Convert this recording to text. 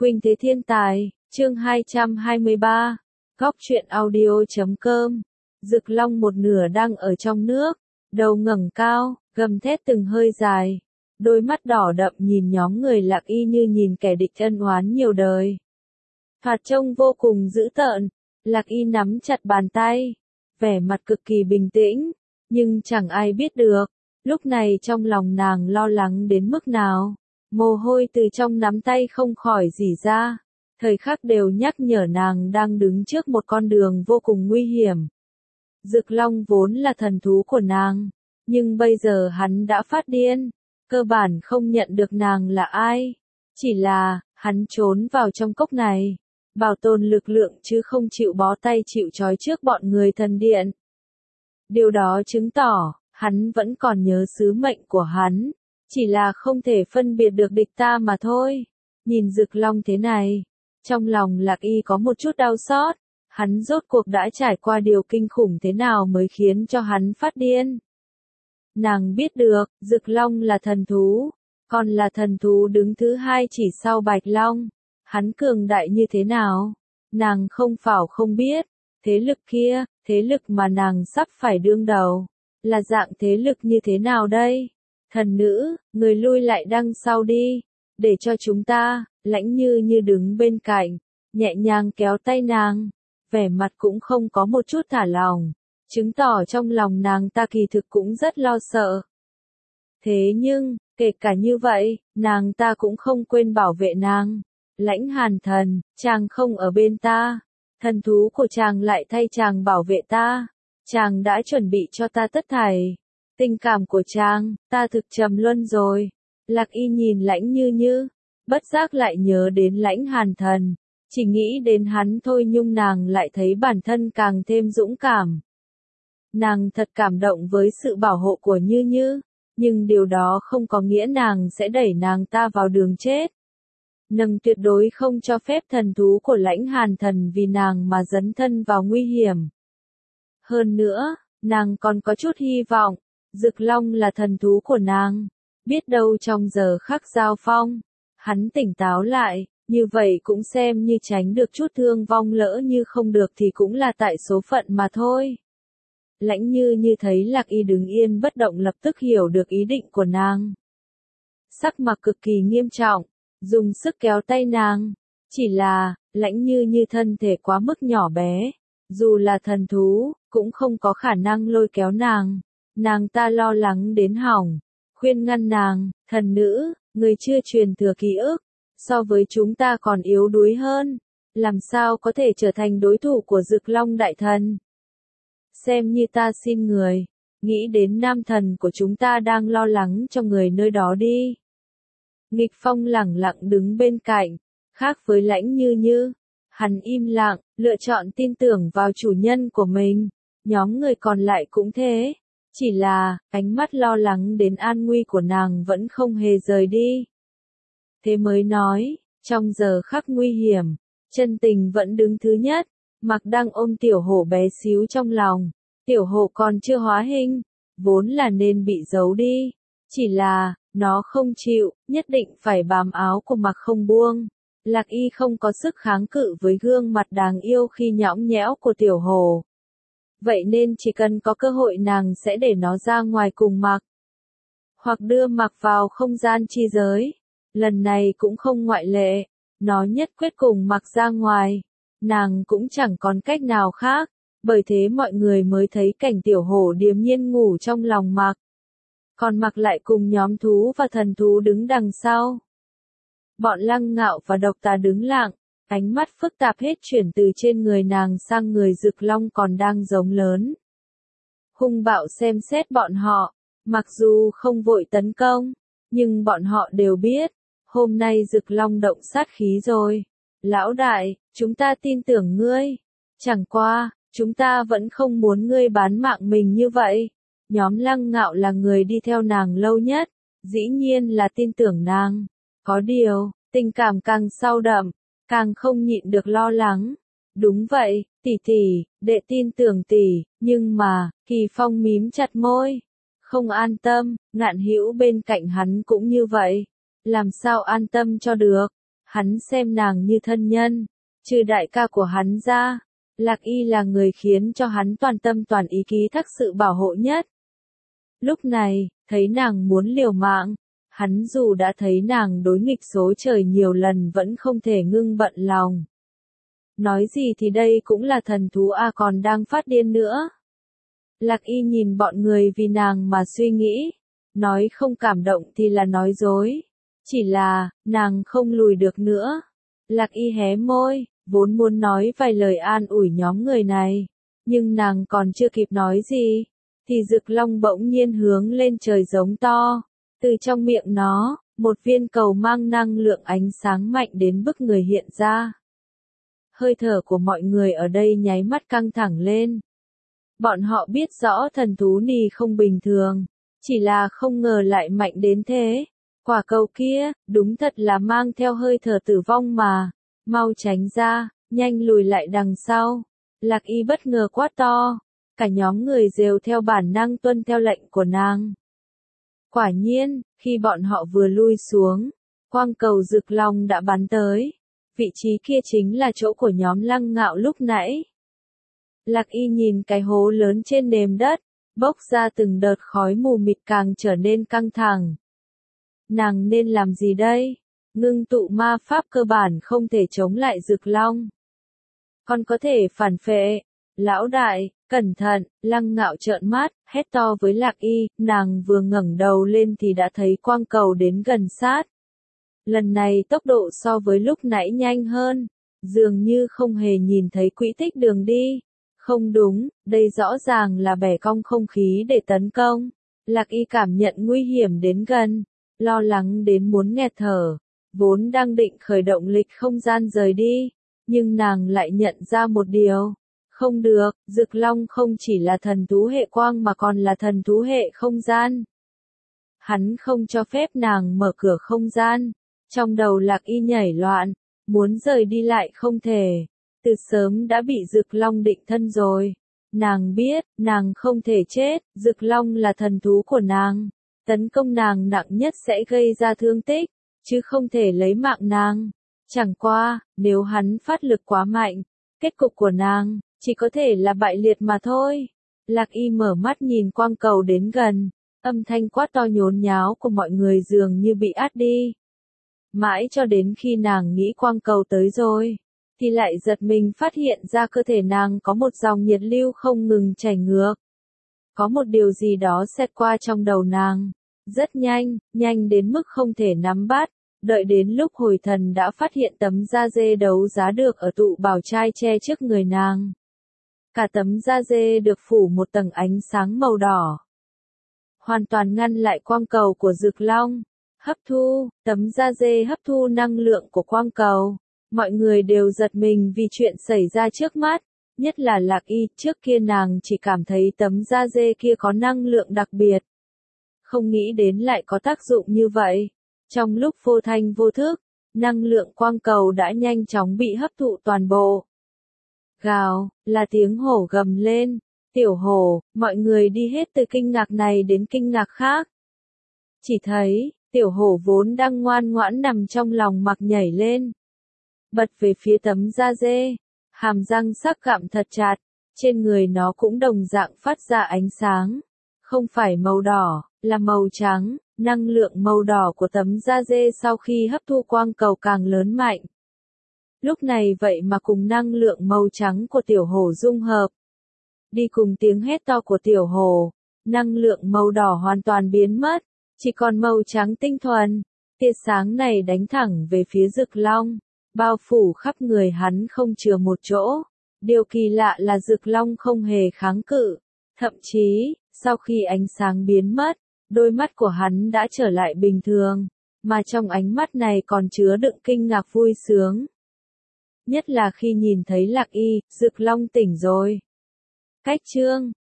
Khuynh Thế Thiên Tài, chương 223, Góc truyện audio.com. Dực Long một nửa đang ở trong nước, đầu ngẩng cao, gầm thét từng hơi dài, đôi mắt đỏ đậm nhìn nhóm người Lạc Y như nhìn kẻ địch ân oán nhiều đời. Thoạt trông vô cùng dữ tợn, Lạc Y nắm chặt bàn tay, vẻ mặt cực kỳ bình tĩnh, nhưng chẳng ai biết được, lúc này trong lòng nàng lo lắng đến mức nào. Mồ hôi từ trong nắm tay không khỏi rỉ ra, thời khắc đều nhắc nhở nàng đang đứng trước một con đường vô cùng nguy hiểm. Dực Long vốn là thần thú của nàng, nhưng bây giờ hắn đã phát điên, cơ bản không nhận được nàng là ai. Chỉ là, hắn trốn vào trong cốc này, bảo tồn lực lượng chứ không chịu bó tay chịu trói trước bọn người thần điện. Điều đó chứng tỏ, hắn vẫn còn nhớ sứ mệnh của hắn. Chỉ là không thể phân biệt được địch ta mà thôi. Nhìn Dực Long thế này, trong lòng Lạc Y có một chút đau xót, hắn rốt cuộc đã trải qua điều kinh khủng thế nào mới khiến cho hắn phát điên. Nàng biết được, Dực Long là thần thú, còn là thần thú đứng thứ hai chỉ sau Bạch Long. Hắn cường đại như thế nào? Nàng không phảo không biết, thế lực kia, thế lực mà nàng sắp phải đương đầu, là dạng thế lực như thế nào đây? Thần nữ, người lui lại đằng sau đi, để cho chúng ta. Lãnh Như đứng bên cạnh, nhẹ nhàng kéo tay nàng, vẻ mặt cũng không có một chút thả lỏng, chứng tỏ trong lòng nàng ta kỳ thực cũng rất lo sợ. Thế nhưng, kể cả như vậy, nàng ta cũng không quên bảo vệ nàng. Lãnh Hàn Thần, chàng không ở bên ta, thần thú của chàng lại thay chàng bảo vệ ta, chàng đã chuẩn bị cho ta tất thảy. Tình cảm của chàng, ta thực trầm luân rồi. Lạc Y nhìn Lãnh Như, bất giác lại nhớ đến Lãnh Hàn Thần, chỉ nghĩ đến hắn thôi nhưng nàng lại thấy bản thân càng thêm dũng cảm. Nàng thật cảm động với sự bảo hộ của Như, nhưng điều đó không có nghĩa nàng sẽ đẩy nàng ta vào đường chết. Nàng tuyệt đối không cho phép thần thú của Lãnh Hàn Thần vì nàng mà dấn thân vào nguy hiểm. Hơn nữa, nàng còn có chút hy vọng. Dực Long là thần thú của nàng, biết đâu trong giờ khắc giao phong, hắn tỉnh táo lại, như vậy cũng xem như tránh được chút thương vong, lỡ như không được thì cũng là tại số phận mà thôi. Lãnh Như thấy Lạc Y đứng yên bất động lập tức hiểu được ý định của nàng. Sắc mặt cực kỳ nghiêm trọng, dùng sức kéo tay nàng, chỉ là, Lãnh Như thân thể quá mức nhỏ bé, dù là thần thú, cũng không có khả năng lôi kéo nàng. Nàng ta lo lắng đến hỏng, khuyên ngăn nàng, thần nữ, người chưa truyền thừa ký ức, so với chúng ta còn yếu đuối hơn, làm sao có thể trở thành đối thủ của Dực Long đại thần. Xem như ta xin người, nghĩ đến nam thần của chúng ta đang lo lắng cho người nơi đó đi. Nghịch Phong lẳng lặng đứng bên cạnh, khác với Lãnh Như, hắn im lặng, lựa chọn tin tưởng vào chủ nhân của mình, nhóm người còn lại cũng thế. Chỉ là, ánh mắt lo lắng đến an nguy của nàng vẫn không hề rời đi. Thế mới nói, trong giờ khắc nguy hiểm, chân tình vẫn đứng thứ nhất. Mặc đang ôm tiểu hổ bé xíu trong lòng, tiểu hổ còn chưa hóa hình, vốn là nên bị giấu đi. Chỉ là, nó không chịu, nhất định phải bám áo của Mặc không buông. Lạc Y không có sức kháng cự với gương mặt đáng yêu khi nhõng nhẽo của tiểu hổ. Vậy nên chỉ cần có cơ hội nàng sẽ để nó ra ngoài cùng Mặc. Hoặc đưa Mặc vào không gian chi giới. Lần này cũng không ngoại lệ. Nó nhất quyết cùng Mặc ra ngoài. Nàng cũng chẳng còn cách nào khác. Bởi thế mọi người mới thấy cảnh tiểu hổ điềm nhiên ngủ trong lòng Mặc. Còn Mặc lại cùng nhóm thú và thần thú đứng đằng sau. Bọn Lăng Ngạo và Độc Tà đứng lặng. Ánh mắt phức tạp hết chuyển từ trên người nàng sang người Dực Long còn đang giống lớn. Hung bạo xem xét bọn họ, mặc dù không vội tấn công, nhưng bọn họ đều biết, hôm nay Dực Long động sát khí rồi. Lão đại, chúng ta tin tưởng ngươi, chẳng qua, chúng ta vẫn không muốn ngươi bán mạng mình như vậy. Nhóm Lăng Ngạo là người đi theo nàng lâu nhất, dĩ nhiên là tin tưởng nàng. Có điều, tình cảm càng sâu đậm, càng không nhịn được lo lắng. Đúng vậy, tỷ, đệ tin tưởng tỷ, nhưng mà, Kỳ Phong mím chặt môi. Không an tâm, Ngạn Hữu bên cạnh hắn cũng như vậy. Làm sao an tâm cho được? Hắn xem nàng như thân nhân, trừ đại ca của hắn ra, Lạc Y là người khiến cho hắn toàn tâm toàn ý ký thác sự bảo hộ nhất. Lúc này, thấy nàng muốn liều mạng, hắn dù đã thấy nàng đối nghịch số trời nhiều lần vẫn không thể ngưng bận lòng. Nói gì thì đây cũng là thần thú còn đang phát điên nữa. Lạc Y nhìn bọn người vì nàng mà suy nghĩ, nói không cảm động thì là nói dối. Chỉ là, nàng không lùi được nữa. Lạc Y hé môi, vốn muốn nói vài lời an ủi nhóm người này, nhưng nàng còn chưa kịp nói gì, thì Dực Long bỗng nhiên hướng lên trời giống to, từ trong miệng nó, một viên cầu mang năng lượng ánh sáng mạnh đến bức người hiện ra. Hơi thở của mọi người ở đây nháy mắt căng thẳng lên. Bọn họ biết rõ thần thú nì không bình thường, chỉ là không ngờ lại mạnh đến thế. Quả cầu kia, đúng thật là mang theo hơi thở tử vong mà. Mau tránh ra, nhanh lùi lại đằng sau. Lạc Y bất ngờ quát to. Cả nhóm người đều theo bản năng tuân theo lệnh của nàng. Quả nhiên, khi bọn họ vừa lui xuống, quang cầu Dực Long đã bắn tới. Vị trí kia chính là chỗ của nhóm Lăng Ngạo lúc nãy. Lạc Y nhìn cái hố lớn trên nền đất, bốc ra từng đợt khói mù mịt càng trở nên căng thẳng. Nàng nên làm gì đây? Ngưng tụ ma pháp cơ bản không thể chống lại Dực Long. Còn có thể phản phệ. Lão đại, cẩn thận, Lăng Ngạo trợn mắt, hét to với Lạc Y, nàng vừa ngẩng đầu lên thì đã thấy quang cầu đến gần sát. Lần này tốc độ so với lúc nãy nhanh hơn, dường như không hề nhìn thấy quỹ tích đường đi. Không đúng, đây rõ ràng là bẻ cong không khí để tấn công. Lạc Y cảm nhận nguy hiểm đến gần, lo lắng đến muốn nghẹt thở, vốn đang định khởi động lịch không gian rời đi, nhưng nàng lại nhận ra một điều. Không được, Dực Long không chỉ là thần thú hệ quang mà còn là thần thú hệ không gian. Hắn không cho phép nàng mở cửa không gian. Trong đầu Lạc Y nhảy loạn, muốn rời đi lại không thể. Từ sớm đã bị Dực Long định thân rồi. Nàng biết, nàng không thể chết, Dực Long là thần thú của nàng. Tấn công nàng nặng nhất sẽ gây ra thương tích, chứ không thể lấy mạng nàng. Chẳng qua, nếu hắn phát lực quá mạnh, kết cục của nàng chỉ có thể là bại liệt mà thôi. Lạc Y mở mắt nhìn quang cầu đến gần, âm thanh quát to nhốn nháo của mọi người dường như bị át đi. Mãi cho đến khi nàng nghĩ quang cầu tới rồi, thì lại giật mình phát hiện ra cơ thể nàng có một dòng nhiệt lưu không ngừng chảy ngược. Có một điều gì đó xẹt qua trong đầu nàng, rất nhanh, nhanh đến mức không thể nắm bắt. Đợi đến lúc hồi thần đã phát hiện tấm da dê đấu giá được ở tụ bảo trai che trước người nàng. Cả tấm da dê được phủ một tầng ánh sáng màu đỏ, hoàn toàn ngăn lại quang cầu của Dực Long. Hấp thu, tấm da dê hấp thu năng lượng của quang cầu. Mọi người đều giật mình vì chuyện xảy ra trước mắt, nhất là Lạc Y, trước kia nàng chỉ cảm thấy tấm da dê kia có năng lượng đặc biệt. Không nghĩ đến lại có tác dụng như vậy. Trong lúc vô thanh vô thức, năng lượng quang cầu đã nhanh chóng bị hấp thụ toàn bộ. Gào, là tiếng hổ gầm lên. Tiểu hổ, mọi người đi hết từ kinh ngạc này đến kinh ngạc khác. Chỉ thấy, tiểu hổ vốn đang ngoan ngoãn nằm trong lòng mặc nhảy lên. Bật về phía tấm da dê, hàm răng sắc gặm thật chặt, trên người nó cũng đồng dạng phát ra ánh sáng. Không phải màu đỏ, là màu trắng, năng lượng màu đỏ của tấm da dê sau khi hấp thu quang cầu càng lớn mạnh. Lúc này vậy mà cùng năng lượng màu trắng của tiểu hổ dung hợp. Đi cùng tiếng hét to của tiểu hổ, năng lượng màu đỏ hoàn toàn biến mất, chỉ còn màu trắng tinh thuần. Tia sáng này đánh thẳng về phía Dực Long, bao phủ khắp người hắn không chừa một chỗ. Điều kỳ lạ là Dực Long không hề kháng cự, thậm chí, sau khi ánh sáng biến mất, đôi mắt của hắn đã trở lại bình thường, mà trong ánh mắt này còn chứa đựng kinh ngạc vui sướng. Nhất là khi nhìn thấy Lạc Y, Dực Long tỉnh rồi. Cách chương